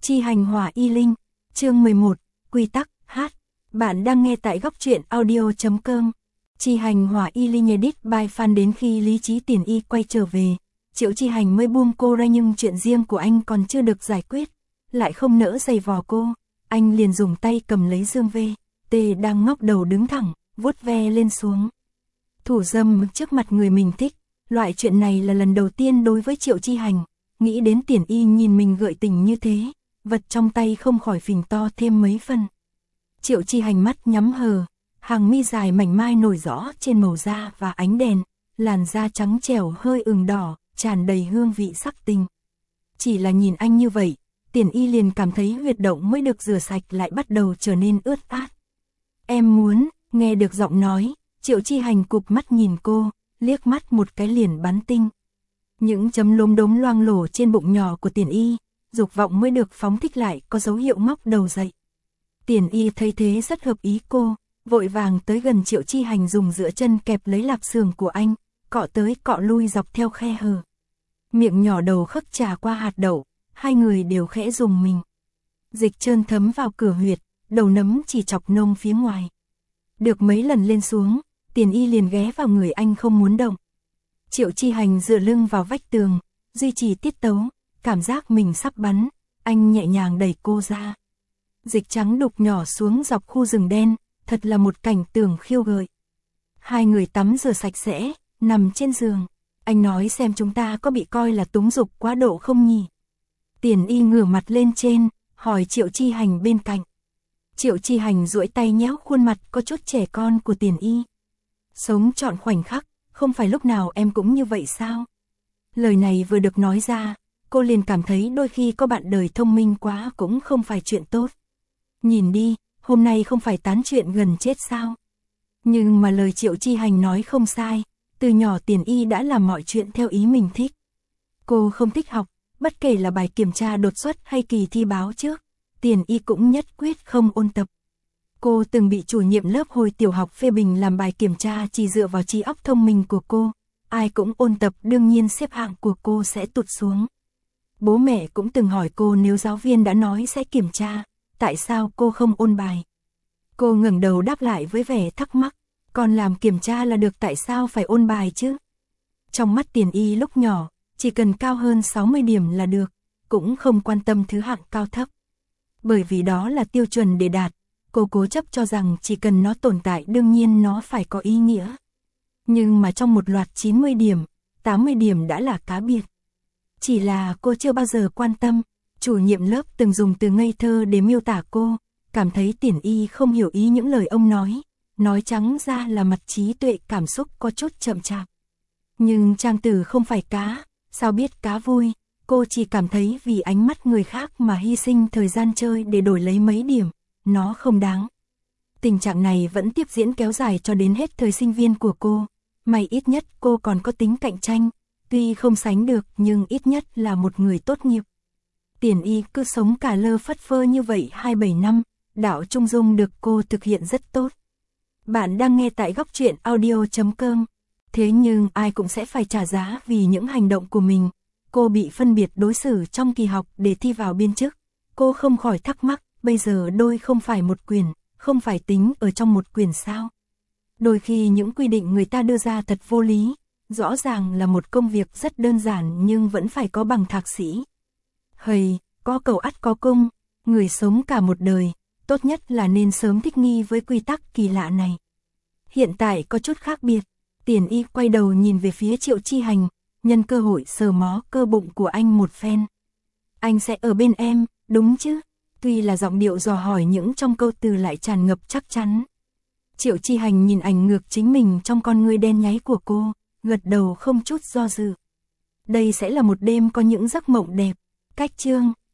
Chi hành hỏa y linh, chương 11, quy tắc, hát. Bạn đang nghe tại góc truyện audio.com. Chi hành hỏa y linh edit by fan. Đến khi Lý Trí Tiền Y quay trở về, Triệu Chi Hành mới buông cô ra, nhưng chuyện riêng của anh còn chưa được giải quyết, lại không nỡ giày vò cô. Anh liền dùng tay cầm lấy Dương VT đang ngóc đầu đứng thẳng, vuốt ve lên xuống. Thủ dâm trước mặt người mình thích, loại chuyện này là lần đầu tiên đối với Triệu Chi Hành. Nghĩ đến Tiền Y nhìn mình gợi tình như thế, vật trong tay không khỏi phình to thêm mấy phần. Triệu Chi Hành mắt nhắm hờ, hàng mi dài mảnh mai nổi rõ trên màu da và ánh đèn, làn da trắng trẻo hơi ửng đỏ, tràn đầy hương vị sắc tình. Chỉ là nhìn anh như vậy, Tiền Y liền cảm thấy huyệt động mới được rửa sạch lại bắt đầu trở nên ướt át. Em muốn, nghe được giọng nói, Triệu Chi Hành cụp mắt nhìn cô, liếc mắt một cái liền bắn tinh. Những chấm lốm đốm loang lổ trên bụng nhỏ của Tiền Y, dục vọng mới được phóng thích lại có dấu hiệu ngóc đầu dậy. Tiền Y thấy thế rất hợp ý cô, vội vàng tới gần Triệu Chi Hành, dùng giữa chân kẹp lấy lạp xưởng của anh, cọ tới cọ lui dọc theo khe hở. Miệng nhỏ đầu khấc trà qua hạt đậu, hai người đều khẽ rùng mình. Dịch trơn thấm vào cửa huyệt, đầu nấm chỉ chọc nông phía ngoài. Được mấy lần lên xuống, Tiền Y liền ghé vào người anh không muốn động. Triệu Chi Hành dựa lưng vào vách tường, duy trì tiết tấu, cảm giác mình sắp bắn, anh nhẹ nhàng đẩy cô ra. Dịch trắng đục nhỏ xuống dọc khu rừng đen, thật là một cảnh tượng khiêu gợi. Hai người tắm rửa sạch sẽ, nằm trên giường. Anh nói xem chúng ta có bị coi là túng dục quá độ không nhỉ? Tiền Y ngửa mặt lên trên, hỏi Triệu Chi Hành bên cạnh. Triệu Chi Hành duỗi tay nhéo khuôn mặt có chút trẻ con của Tiền Y. Sống trọn khoảnh khắc, không phải lúc nào em cũng như vậy sao? Lời này vừa được nói ra, cô liền cảm thấy đôi khi có bạn đời thông minh quá cũng không phải chuyện tốt. Nhìn đi, hôm nay không phải tán chuyện gần chết sao? Nhưng mà lời Triệu Chi Hành nói không sai, từ nhỏ Tiền Y đã làm mọi chuyện theo ý mình thích. Cô không thích học, bất kể là bài kiểm tra đột xuất hay kỳ thi báo trước, Tiền Y cũng nhất quyết không ôn tập. Cô từng bị chủ nhiệm lớp hồi tiểu học phê bình làm bài kiểm tra chỉ dựa vào trí óc thông minh của cô. Ai cũng ôn tập, đương nhiên xếp hạng của cô sẽ tụt xuống. Bố mẹ cũng từng hỏi cô, nếu giáo viên đã nói sẽ kiểm tra, tại sao cô không ôn bài? Cô ngẩng đầu đáp lại với vẻ thắc mắc, còn làm kiểm tra là được, tại sao phải ôn bài chứ? Trong mắt Tiền Y lúc nhỏ, chỉ cần cao hơn 60 điểm là được, cũng không quan tâm thứ hạng cao thấp. Bởi vì đó là tiêu chuẩn để đạt, cô cố chấp cho rằng chỉ cần nó tồn tại đương nhiên nó phải có ý nghĩa. Nhưng mà trong một loạt 90 điểm, 80 điểm đã là cá biệt. Chỉ là cô chưa bao giờ quan tâm, chủ nhiệm lớp từng dùng từ ngây thơ để miêu tả cô, cảm thấy Tiền Y không hiểu ý những lời ông nói trắng ra là mặt trí tuệ cảm xúc có chút chậm chạp. Nhưng trang tử không phải cá, sao biết cá vui, cô chỉ cảm thấy vì ánh mắt người khác mà hy sinh thời gian chơi để đổi lấy mấy điểm, nó không đáng. Tình trạng này vẫn tiếp diễn kéo dài cho đến hết thời sinh viên của cô. May ít nhất cô còn có tính cạnh tranh, tuy không sánh được nhưng ít nhất là một người tốt nghiệp. Tiền Y cứ sống cả lơ phất phơ như vậy 27 năm, đạo trung dung được cô thực hiện rất tốt. Bạn đang nghe tại góc truyện audio.com. Thế nhưng ai cũng sẽ phải trả giá vì những hành động của mình. Cô bị phân biệt đối xử trong kỳ học để thi vào biên chức. Cô không khỏi thắc mắc, bây giờ đôi không phải một quyển, không phải tính ở trong một quyển sao? Đôi khi những quy định người ta đưa ra thật vô lý, rõ ràng là một công việc rất đơn giản nhưng vẫn phải có bằng thạc sĩ. Hầy, có cầu ắt có cung, người sống cả một đời, tốt nhất là nên sớm thích nghi với quy tắc kỳ lạ này. Hiện tại có chút khác biệt, Tiền Y quay đầu nhìn về phía Triệu Chi Hành, nhân cơ hội sờ mó cơ bụng của anh một phen. Anh sẽ ở bên em, đúng chứ? Tuy là giọng điệu dò hỏi những trong câu từ lại tràn ngập chắc chắn. Triệu Chi Hành nhìn ảnh ngược chính mình trong con ngươi đen nháy của cô, gật đầu không chút do dự. Đây sẽ là một đêm có những giấc mộng đẹp. Cách chương